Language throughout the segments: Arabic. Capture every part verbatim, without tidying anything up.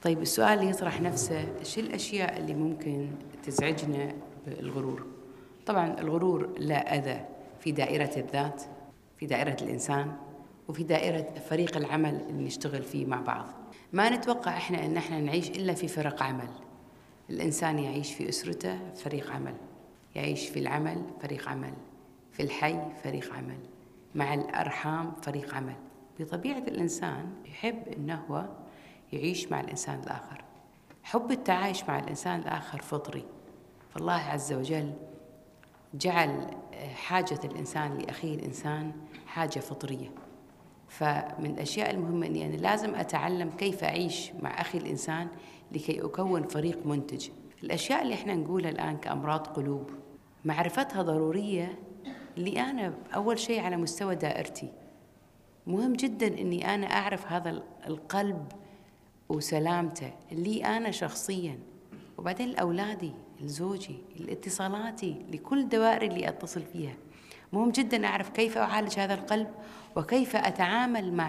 طيب السؤال اللي يطرح نفسه، شو الأشياء اللي ممكن تزعجنا بالغرور؟ طبعاً الغرور لا أذى في دائرة الذات، في دائرة الإنسان، وفي دائرة فريق العمل اللي نشتغل فيه مع بعض. ما نتوقع إحنا إن إحنا نعيش إلا في فرق عمل. الإنسان يعيش في أسرته فريق عمل، يعيش في العمل فريق عمل، في الحي فريق عمل، مع الأرحام فريق عمل. بطبيعة الإنسان يحب إنه هو يعيش مع الإنسان الآخر. حب التعايش مع الإنسان الآخر فطري، فالله عز وجل جعل حاجة الإنسان لأخيه الإنسان حاجة فطرية. فمن الأشياء المهمة أني أنا لازم أتعلم كيف أعيش مع أخي الإنسان لكي أكون فريق منتج. الأشياء اللي إحنا نقولها الآن كأمراض قلوب معرفتها ضرورية اللي أنا أول شيء على مستوى دائرتي. مهم جداً أني أنا أعرف هذا القلب وسلامته اللي أنا شخصياً، وبعدين لأولادي، لزوجي، لاتصالاتي، لكل دوائري اللي أتصل فيها. مهم جداً أعرف كيف أعالج هذا القلب وكيف أتعامل مع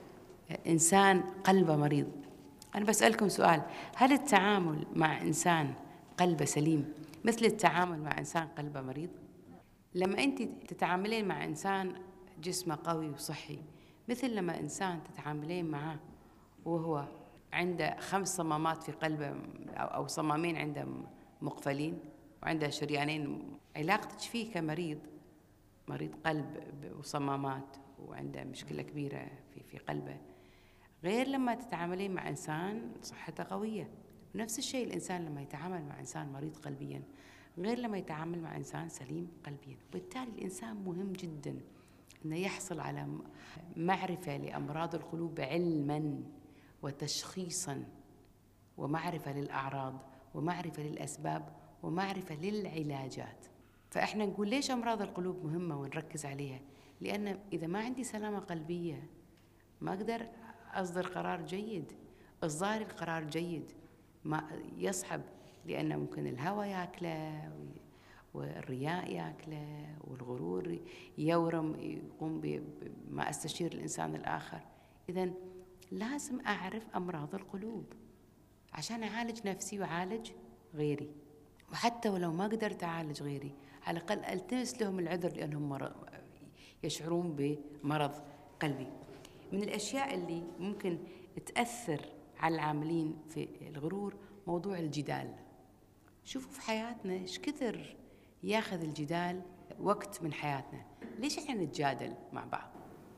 إنسان قلبه مريض. أنا بسألكم سؤال، هل التعامل مع إنسان قلبه سليم مثل التعامل مع إنسان قلبه مريض؟ لما أنت تتعاملين مع إنسان جسمه قوي وصحي مثل لما إنسان تتعاملين معه وهو عنده خمس صمامات في قلبه أو صمامين عنده مقفلين وعنده شريانين، علاقتك فيه كمريض مريض قلب وصمامات وعنده مشكلة كبيرة في في قلبه، غير لما تتعاملين مع إنسان صحته قوية. ونفس الشيء الإنسان لما يتعامل مع إنسان مريض قلبيا غير لما يتعامل مع إنسان سليم قلبيا. وبالتالي الإنسان مهم جدا أنه يحصل على معرفة لأمراض القلوب علما وتشخيصا، ومعرفة للأعراض، ومعرفة للأسباب، ومعرفة للعلاجات. فإحنا نقول ليش أمراض القلوب مهمة ونركز عليها؟ لأن إذا ما عندي سلامة قلبية ما أقدر أصدر قرار جيد. إصدار القرار جيد ما يصعب، لأن ممكن الهوى ياكله والرياء ياكله والغرور يورم، يقوم بما أستشير الإنسان الآخر. إذن لازم أعرف أمراض القلوب عشان أعالج نفسي وأعالج غيري. وحتى ولو ما قدرت أعالج غيري على الأقل ألتمس لهم العذر لأنهم يشعرون بمرض قلبي. من الأشياء اللي ممكن تأثر على العاملين في الغرور موضوع الجدال. شوفوا في حياتنا إيش كثر ياخذ الجدال وقت من حياتنا. ليش إحنا نتجادل مع بعض؟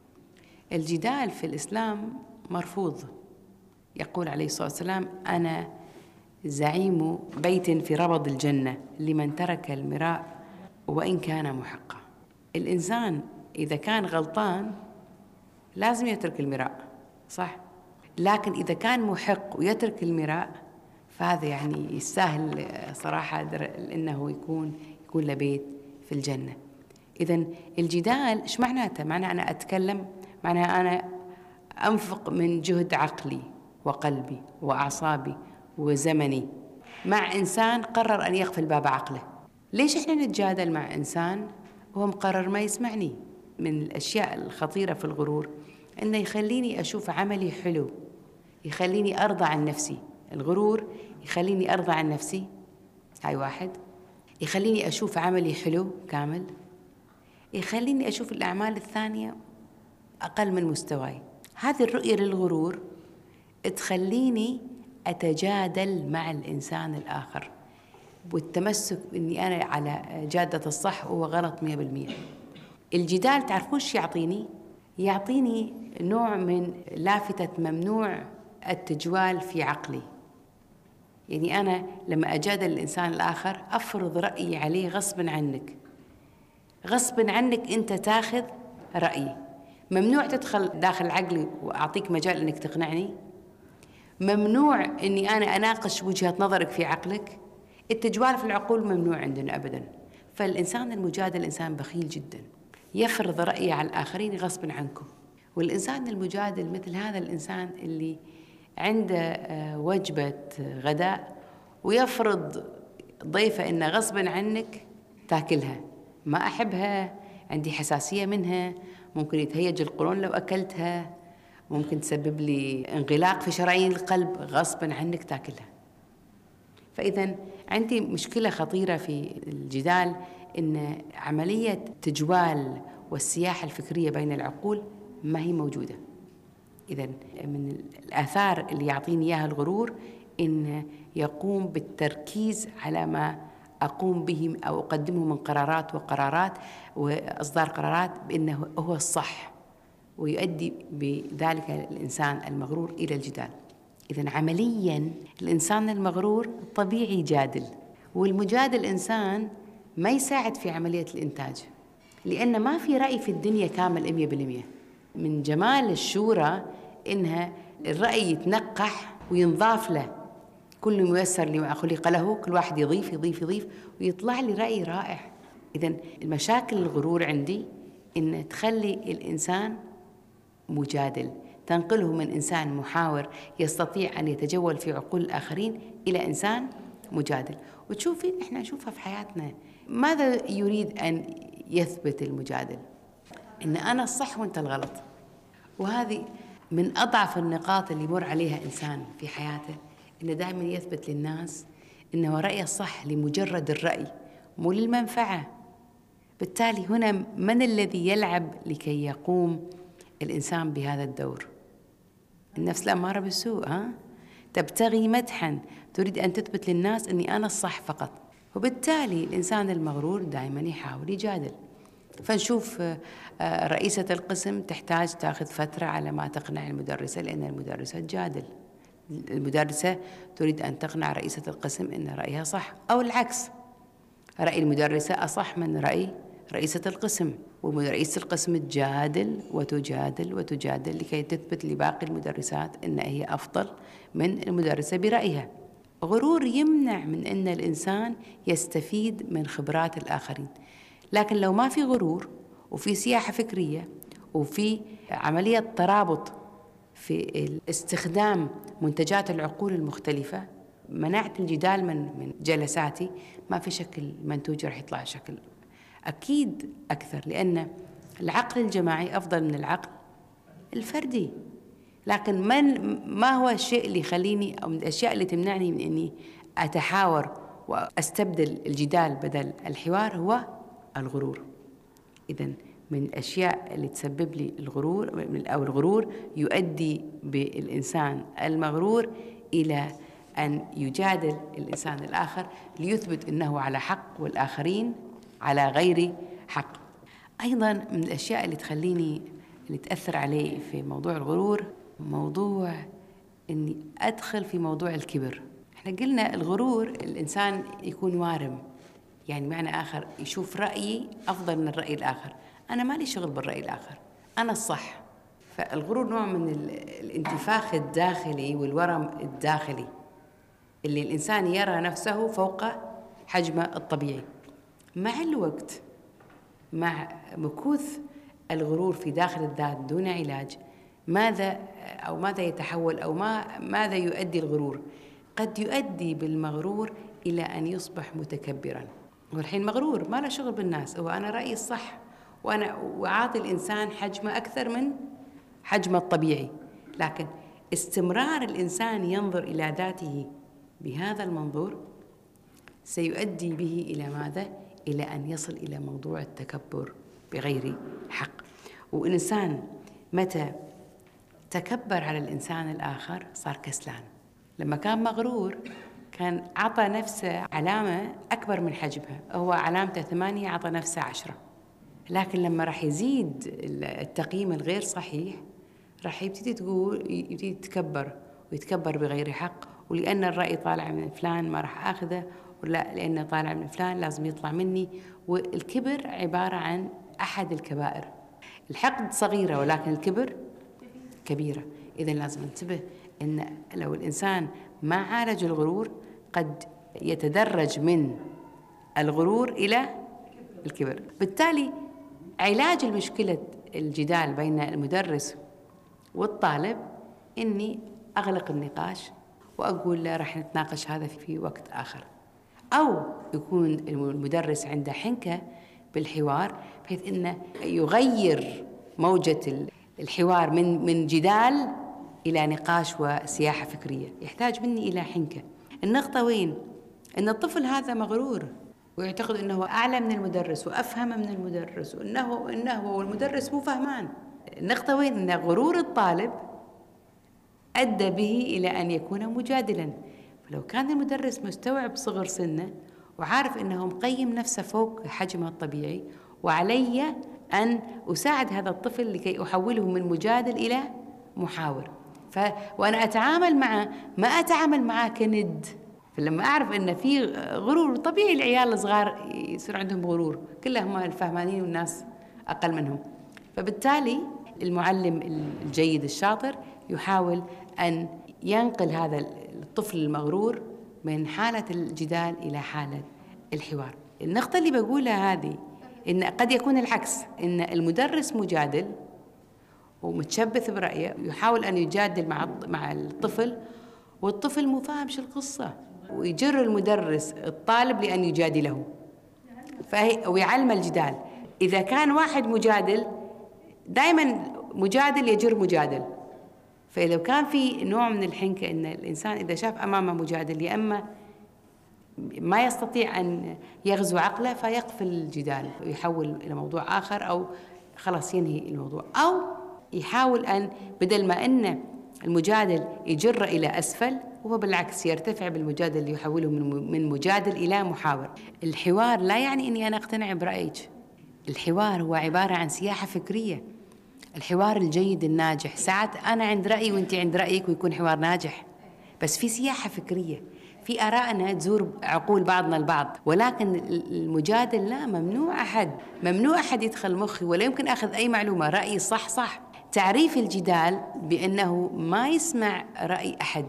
الجدال في الإسلام مرفوض. يقول عليه الصلاة والسلام: أنا زعيم بيت في ربض الجنة لمن ترك المراء وإن كان محقا. الإنسان إذا كان غلطان لازم يترك المراء، صح؟ لكن إذا كان محق ويترك المراء فهذا يعني يستاهل صراحة إنه يكون يكون له بيت في الجنة. إذن الجدال إيش معناته؟ معناه أنا أتكلم، معناه أنا أنفق من جهد عقلي وقلبي وأعصابي وزمني مع إنسان قرر أن يقفل باب عقله. ليش إحنا نتجادل مع إنسان وهو مقرر ما يسمعني؟ من الأشياء الخطيرة في الغرور إنه يخليني أشوف عملي حلو، يخليني أرضى عن نفسي. الغرور يخليني أرضى عن نفسي، هاي واحد. يخليني أشوف عملي حلو كامل، يخليني أشوف الأعمال الثانية أقل من مستواي. هذه الرؤية للغرور تخليني أتجادل مع الإنسان الآخر والتمسك إني أنا على جادة الصح وهو غلط مية بالمية. الجدال تعرفون شو يعطيني؟ يعطيني نوع من لافتة ممنوع التجوال في عقلي. يعني أنا لما أجادل الإنسان الآخر أفرض رأيي عليه غصباً عنك، غصباً عنك أنت تاخذ رأيي. ممنوع تدخل داخل عقلي وأعطيك مجال أنك تقنعني. ممنوع أني أنا أناقش وجهة نظرك في عقلك. التجوال في العقول ممنوع عندنا أبداً. فالإنسان المجادل إنسان بخيل جداً، يفرض رأيه على الآخرين غصباً عنكم. والإنسان المجادل مثل هذا الإنسان اللي عنده وجبة غداء ويفرض ضيفة إنه غصباً عنك تاكلها. ما أحبها، عندي حساسية منها، ممكن يتهيج القولون لو أكلتها، ممكن تسبب لي انغلاق في شرايين القلب غصبا عنك تاكلها. فإذا عندي مشكلة خطيرة في الجدال، إن عملية تجوال والسياحة الفكرية بين العقول ما هي موجودة. إذا من الآثار اللي يعطيني إياها الغرور إن يقوم بالتركيز على ما أقوم به أو أقدمه من قرارات وقرارات وإصدار قرارات بأنه هو الصح، ويؤدي بذلك الإنسان المغرور إلى الجدال. إذن عملياً الإنسان المغرور طبيعي يجادل، والمجادل إنسان ما يساعد في عملية الإنتاج، لأن ما في رأي في الدنيا كامل مية بالمية. من جمال الشورى إنها الرأي يتنقح وينضاف له، كل ميسر لما خلق له، كل واحد يضيف يضيف يضيف ويطلع لي رأي رائع. إذن المشاكل الغرور عندي إن تخلي الإنسان مجادل، تنقله من إنسان محاور يستطيع أن يتجول في عقول الآخرين إلى إنسان مجادل. وتشوفين إحنا نشوفها في حياتنا، ماذا يريد أن يثبت المجادل؟ إن أنا الصح وأنت الغلط. وهذه من أضعف النقاط اللي يمر عليها إنسان في حياته، إنه دائما يثبت للناس إنه رأيه الصح لمجرد الرأي مو للمنفعة. بالتالي هنا من الذي يلعب لكي يقوم الإنسان بهذا الدور؟ النفس الأمارة بالسوء، ها؟ تبتغي مدحا، تريد أن تثبت للناس أني أنا الصح فقط. وبالتالي الإنسان المغرور دائما يحاول يجادل. فنشوف رئيسة القسم تحتاج تأخذ فترة على ما تقنع المدرسة، لأن المدرسة تجادل. المدرسة تريد أن تقنع رئيسة القسم أن رأيها صح، أو العكس، رأي المدرسة أصح من رأي رئيسة القسم، ورئيسة القسم تجادل وتجادل وتجادل لكي تثبت لباقي المدرسات أن هي أفضل من المدرسة برأيها. غرور يمنع من أن الإنسان يستفيد من خبرات الآخرين. لكن لو ما في غرور وفي سياحة فكرية وفي عملية ترابط في استخدام منتجات العقول المختلفة، منعت الجدال من من جلساتي، ما في شكل منتوج راح يطلع شكل أكيد أكثر، لأن العقل الجماعي أفضل من العقل الفردي. لكن من ما هو الشيء اللي يخليني أو من الأشياء اللي تمنعني من أني أتحاور وأستبدل الجدال بدل الحوار؟ هو الغرور. إذن من الأشياء اللي تسبب لي الغرور أو الغرور يؤدي بالإنسان المغرور إلى أن يجادل الإنسان الآخر ليثبت أنه على حق والآخرين على غير حق. أيضاً من الأشياء اللي تخليني اللي تأثر علي في موضوع الغرور موضوع أني أدخل في موضوع الكبر. احنا قلنا الغرور الإنسان يكون وارم، يعني معنى آخر يشوف رأيي أفضل من الرأي الآخر، أنا مالي شغل بالرأي الآخر، أنا الصح. فالغرور نوع من الانتفاخ الداخلي والورم الداخلي اللي الإنسان يرى نفسه فوق حجمه الطبيعي. مع الوقت، مع مكوث الغرور في داخل الذات دون علاج، ماذا أو ماذا يتحول أو ما ماذا يؤدي الغرور؟ قد يؤدي بالمغرور إلى أن يصبح متكبراً. والحين مغرور ما له شغل بالناس، هو أنا رأيي الصح وأنا وأعطي الإنسان حجمه أكثر من حجمه الطبيعي. لكن استمرار الإنسان ينظر إلى ذاته بهذا المنظور سيؤدي به إلى ماذا؟ إلى أن يصل إلى موضوع التكبر بغير حق. وإنسان متى تكبر على الإنسان الآخر صار كسلان. لما كان مغرور كان عطى نفسه علامة أكبر من حجمها، هو علامته ثمانية عطى نفسه عشرة. لكن لما راح يزيد التقييم الغير صحيح راح يبتدي تقول يبتدي يتكبر ويتكبر بغير حق، ولأن الرأي طالع من فلان ما راح آخذه، ولا لأنه طالع من فلان لازم يطلع مني. والكبر عبارة عن أحد الكبائر. الحقد صغيرة ولكن الكبر كبيرة. إذن لازم ننتبه أن لو الإنسان ما عالج الغرور قد يتدرج من الغرور إلى الكبر. بالتالي علاج المشكلة الجدال بين المدرس والطالب إني أغلق النقاش وأقول له راح نتناقش هذا في وقت آخر، أو يكون المدرس عنده حنكة بالحوار بحيث إنه يغير موجة الحوار من من جدال إلى نقاش وسياحة فكرية، يحتاج مني إلى حنكة. النقطة وين؟ أن الطفل هذا مغرور ويعتقد أنه أعلى من المدرس وأفهم من المدرس، وأنه إنه والمدرس مو فهمان. النقطة وين؟ أن غرور الطالب أدى به إلى أن يكون مجادلا. فلو كان المدرس مستوعب صغر سنه وعارف أنه مقيم نفسه فوق حجمه الطبيعي، وعلي أن أساعد هذا الطفل لكي أحوله من مجادل إلى محاور. ف... وأنا أتعامل معه ما أتعامل معه كند. فلما أعرف أن في غرور، طبيعي العيال الصغار يصير عندهم غرور، كلهم الفهمانين والناس أقل منهم. فبالتالي المعلم الجيد الشاطر يحاول أن ينقل هذا الطفل المغرور من حالة الجدال إلى حالة الحوار. النقطة اللي بقولها هذه إن قد يكون العكس، إن المدرس مجادل ومتشبث برأيه، يحاول أن يجادل مع مع الطفل، والطفل مو فاهم شو القصة، ويجر المدرس الطالب لأن يجادله فهي ويعلم الجدال. إذا كان واحد مجادل، دائما مجادل يجر مجادل. فإذا كان في نوع من الحنكة، إن الإنسان إذا شاف أمامه مجادل يا أما ما يستطيع أن يغزو عقله فيقفل الجدال ويحول إلى موضوع آخر، أو خلاص ينهي الموضوع، أو يحاول أن بدل ما أن المجادل يجر إلى أسفل، وهو بالعكس يرتفع بالمجادل يحوله من مجادل إلى محاور. الحوار لا يعني أني أنا أقتنع برأيك. الحوار هو عبارة عن سياحة فكرية. الحوار الجيد الناجح ساعات أنا عند رأيي وأنت عند رأيك ويكون حوار ناجح، بس في سياحة فكرية، في آرائنا تزور عقول بعضنا البعض. ولكن المجادل لا، ممنوع أحد ممنوع أحد يدخل مخي، ولا يمكن أخذ أي معلومة. رأيي صح صح. تعريف الجدال بأنه ما يسمع رأي أحد.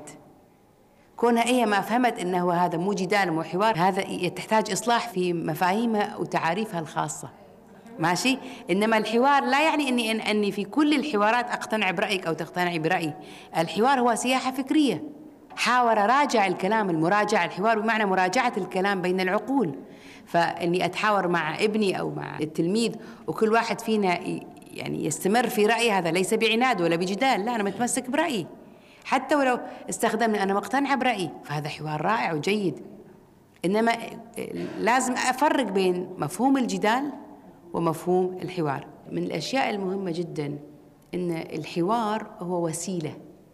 كونها هي ما فهمت أنه هذا مو جدال مو حوار، هذا تحتاج إصلاح في مفاهيمها وتعاريفها الخاصة، ماشي؟ إنما الحوار لا يعني أني أن أني في كل الحوارات أقتنع برأيك أو تقتنعي برأيي. الحوار هو سياحة فكرية. حاور راجع الكلام، المراجعة، الحوار بمعنى مراجعة الكلام بين العقول. فإني أتحاور مع ابني أو مع التلميذ وكل واحد فينا يعني يستمر في رأيه، هذا ليس بعناد ولا بجدال، لا، أنا متمسك برأيي حتى ولو استخدمني أنا مقتنعة برأيي، فهذا حوار رائع وجيد. إنما لازم أفرق بين مفهوم الجدال ومفهوم الحوار. من الأشياء المهمة جدا إن الحوار هو وسيلة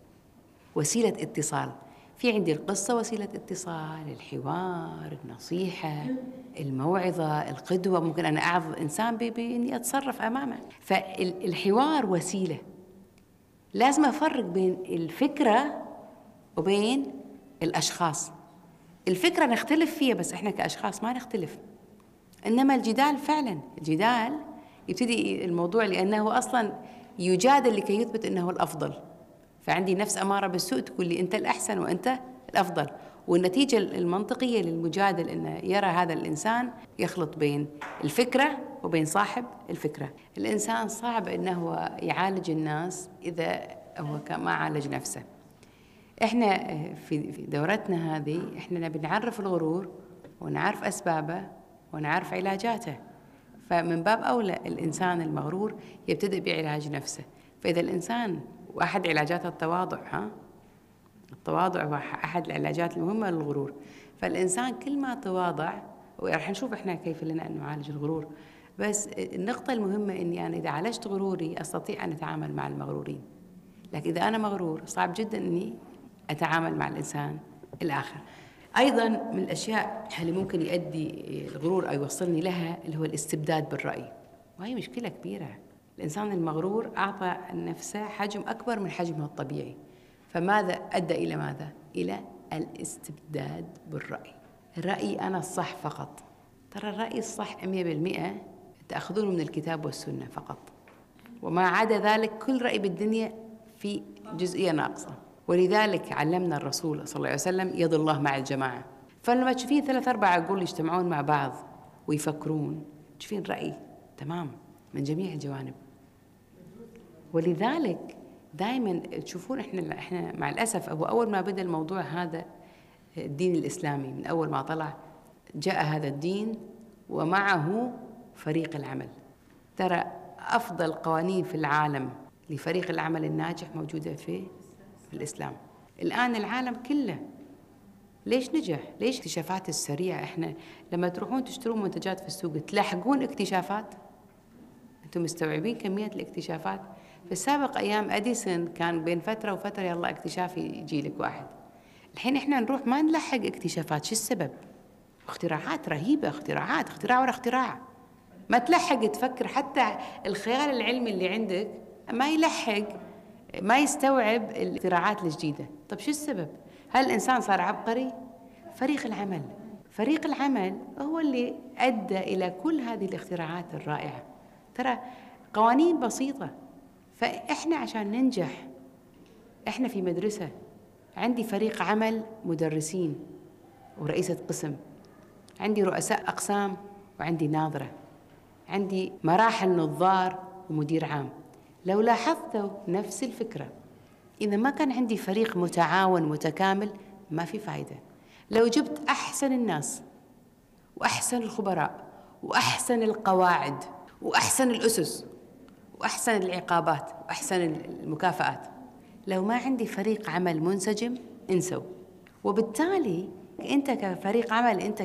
وسيلة اتصال. في عندي القصة وسيلة اتصال، الحوار، النصيحة، الموعظة، القدوة. ممكن أنا أعظ إنسان بإني أتصرف أمامه. فالحوار وسيلة. لازم أفرق بين الفكرة وبين الأشخاص. الفكرة نختلف فيها، بس إحنا كأشخاص ما نختلف. إنما الجدال فعلا، الجدال يبتدي الموضوع لأنه أصلا يجادل لكي يثبت أنه الأفضل. فعندي نفس أمارة بالسوء تقول لي أنت الأحسن وأنت الأفضل، والنتيجة المنطقية للمجادل أنه يرى هذا الإنسان يخلط بين الفكرة وبين صاحب الفكرة. الإنسان صعب أنه يعالج الناس إذا هو ما عالج نفسه. إحنا في دورتنا هذه إحنا نبي نعرف الغرور ونعرف أسبابه ونعرف علاجاته. فمن باب أولى الإنسان المغرور يبتدئ بعلاج نفسه. فإذا الإنسان، وأحد علاجات التواضع، ها التواضع هو أحد العلاجات المهمة للغرور. فالإنسان كل ما تواضع، ورح نشوف إحنا كيف لنا أن نعالج الغرور، بس النقطة المهمة إني أنا إذا عالجت غروري أستطيع أن أتعامل مع المغرورين. لكن إذا أنا مغرور صعب جدا إني أتعامل مع الإنسان الآخر. أيضا من الأشياء اللي ممكن يؤدي الغرور أو يوصلني لها اللي هو الاستبداد بالرأي، وهي مشكلة كبيرة. الإنسان المغرور أعطى نفسه حجم أكبر من حجمه الطبيعي، فماذا أدى إلى ماذا؟ إلى الاستبداد بالرأي. الرأي أنا الصح فقط. ترى الرأي الصح مئة بالمئة تأخذونه من الكتاب والسنة فقط، وما عدا ذلك كل رأي بالدنيا في جزئية ناقصة. ولذلك علمنا الرسول صلى الله عليه وسلم يد الله مع الجماعة. فلما تشوفين ثلاث أربع عقول يجتمعون مع بعض ويفكرون، تشوفين رأي تمام من جميع الجوانب. ولذلك دائما تشوفون احنا احنا مع الاسف، هو اول ما بدا الموضوع هذا الدين الاسلامي، من اول ما طلع جاء هذا الدين ومعه فريق العمل. ترى افضل قوانين في العالم لفريق العمل الناجح موجودة في في الإسلام. الآن العالم كله ليش نجح؟ ليش الاكتشافات السريعة؟ إحنا لما تروحون تشترون منتجات في السوق تلاحقون اكتشافات؟ أنتم مستوعبين كمية الاكتشافات؟ في السابق أيام أديسون كان بين فترة وفترة يلا اكتشاف يجي لك واحد. الحين إحنا نروح ما نلحق اكتشافات، شو السبب؟ اختراعات رهيبة، اختراعات اختراع ورا اختراع، ما تلحق تفكر. حتى الخيال العلمي اللي عندك ما يلحق، ما يستوعب الاختراعات الجديدة. طب شو السبب؟ هل الإنسان صار عبقري؟ فريق العمل فريق العمل هو اللي أدى إلى كل هذه الاختراعات الرائعة. ترى قوانين بسيطة. فإحنا عشان ننجح، إحنا في مدرسة، عندي فريق عمل مدرسين ورئيسة قسم، عندي رؤساء أقسام وعندي ناظرة، عندي مراحل نظار ومدير عام. لو لاحظتوا نفس الفكرة، إذا ما كان عندي فريق متعاون متكامل ما في فايدة. لو جبت أحسن الناس وأحسن الخبراء وأحسن القواعد وأحسن الأسس وأحسن العقابات وأحسن المكافآت، لو ما عندي فريق عمل منسجم انسوا. وبالتالي أنت كفريق عمل، أنت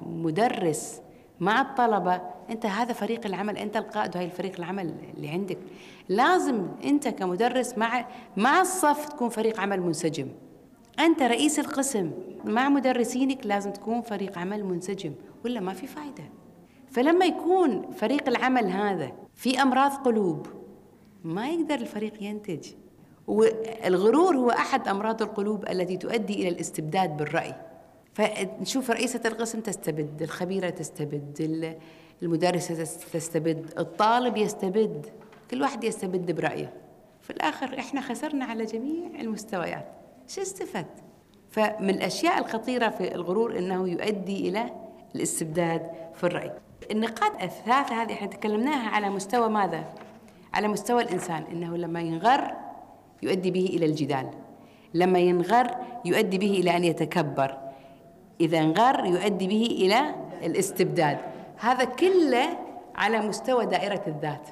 كمدرس مع الطلبة، أنت هذا فريق العمل، أنت القائد وهي الفريق العمل اللي عندك. لازم أنت كمدرس مع مع الصف تكون فريق عمل منسجم. أنت رئيس القسم مع مدرسينك لازم تكون فريق عمل منسجم، ولا ما في فايدة. فلما يكون فريق العمل هذا في أمراض قلوب ما يقدر الفريق ينتج. والغرور هو أحد أمراض القلوب التي تؤدي إلى الاستبداد بالرأي. فنشوف رئيسة القسم تستبد، الخبيرة تستبد، المدرسة تستبد، الطالب يستبد، كل واحد يستبد برأيه. في الآخر إحنا خسرنا على جميع المستويات. شو استفدت؟ فمن الأشياء الخطيرة في الغرور أنه يؤدي إلى الاستبداد في الرأي. النقاط الثلاثة هذه احنا تكلمناها على مستوى ماذا؟ على مستوى الإنسان، إنه لما ينغر يؤدي به إلى الجدال، لما ينغر يؤدي به إلى أن يتكبر، إذا انغر يؤدي به إلى الاستبداد. هذا كله على مستوى دائرة الذات،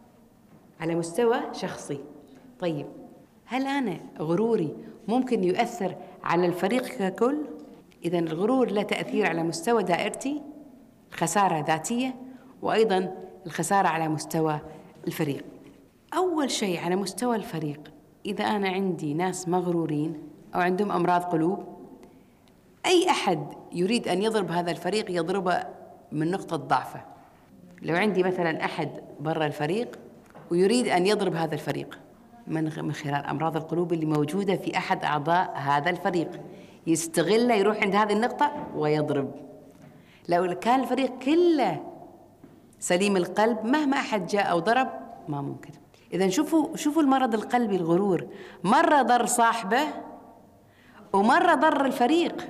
على مستوى شخصي. طيب هل أنا غروري ممكن يؤثر على الفريق ككل؟ إذا الغرور له تأثير على مستوى دائرتي، خسارة ذاتية، وأيضا الخسارة على مستوى الفريق. أول شيء على مستوى الفريق، إذا أنا عندي ناس مغرورين أو عندهم أمراض قلوب، أي أحد يريد أن يضرب هذا الفريق يضربه من نقطة ضعفه. لو عندي مثلا أحد برا الفريق ويريد أن يضرب هذا الفريق من خلال أمراض القلوب اللي موجودة في أحد أعضاء هذا الفريق، يستغله، يروح عند هذه النقطة ويضرب. لو كان الفريق كله سليم القلب مهما أحد جاء أو ضرب ما ممكن. إذا شوفوا شوفوا المرض القلبي الغرور، مرة ضر صاحبه ومرة ضر الفريق.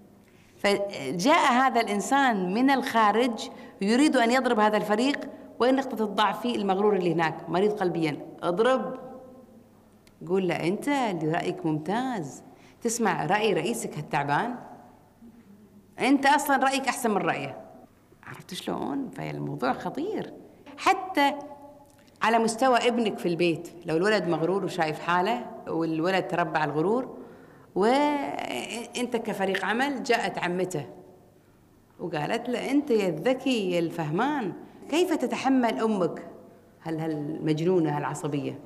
فجاء هذا الإنسان من الخارج يريد أن يضرب هذا الفريق، وين نقطة الضعف فيه؟ المغرور اللي هناك مريض قلبيا، اضرب. قول له أنت اللي رأيك ممتاز، تسمع رأي رئيسك هالتعبان؟ أنت أصلا رأيك أحسن من رأيه. عرفت شلون؟ فالموضوع خطير. حتى على مستوى ابنك في البيت، لو الولد مغرور وشايف حاله والولد تربى على الغرور، وانت كفريق عمل جاءت عمته وقالت له انت يا الذكي يا الفهمان، كيف تتحمل امك هل هالمجنونه هالعصبيه؟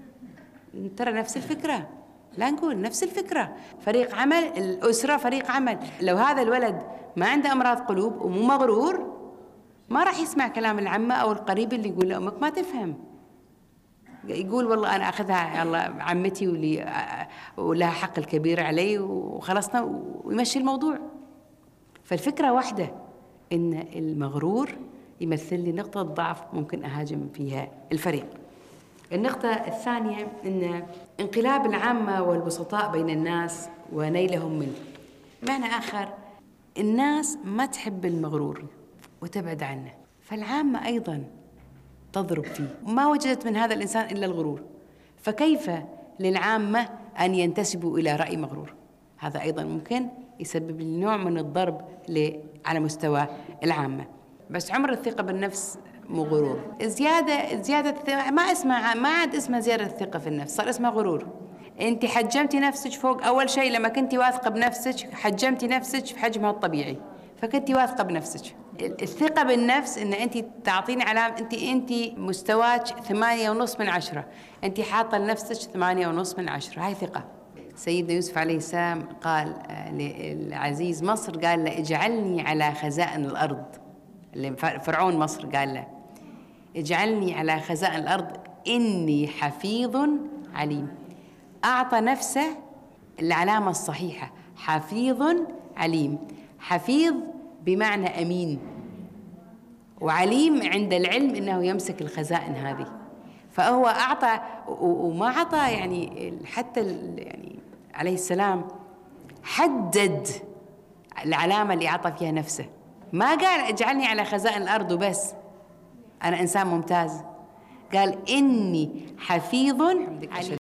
ترى نفس الفكره، لا نقول نفس الفكره. فريق عمل، الاسره فريق عمل. لو هذا الولد ما عنده امراض قلوب ومو مغرور ما راح يسمع كلام العمه او القريب اللي يقول له امك ما تفهم، يقول والله أنا أخذها يلا عمتي ولي ولها حق الكبير علي وخلصنا ويمشي الموضوع. فالفكرة واحدة، إن المغرور يمثل لي نقطة ضعف ممكن أهاجم فيها الفريق. النقطة الثانية إن انقلاب العامة والبسطاء بين الناس ونيلهم منه. بمعنى آخر، الناس ما تحب المغرور وتبعد عنه، فالعامة أيضاً تضرب فيه، ما وجدت من هذا الإنسان إلا الغرور، فكيف للعامة أن ينتسبوا إلى رأي مغرور؟ هذا أيضا ممكن يسبب لي نوع من الضرب على مستوى العامة. بس عمر الثقة بالنفس مو غرور. زيادة زيادة ما اسمها، ما عاد اسمها زيادة الثقة في النفس، صار اسمها غرور. أنت حجمتي نفسك فوق. أول شيء لما كنتي واثقة بنفسك حجمتي نفسك في حجمها الطبيعي، فكنتي واثقة بنفسك. الثقة بالنفس إن أنت تعطيني علامة أنت أنت مستواك ثمانية ونص من عشرة، أنت حاطة لنفسك ثمانية ونص من عشرة، هاي ثقة. سيدنا يوسف عليه السلام قال للعزيز مصر، قال له اجعلني على خزائن الأرض. فرعون مصر قال له اجعلني على خزائن الأرض إني حفيظ عليم. أعطى نفسه العلامة الصحيحة، حفيظ عليم. حفيظ بمعنى أمين، وعليم عند العلم أنه يمسك الخزائن هذه. فهو أعطى وما أعطى يعني حتى يعني عليه السلام حدد العلامة اللي أعطى فيها نفسه. ما قال اجعلني على خزائن الأرض وبس أنا إنسان ممتاز، قال إني حفيظ عليم.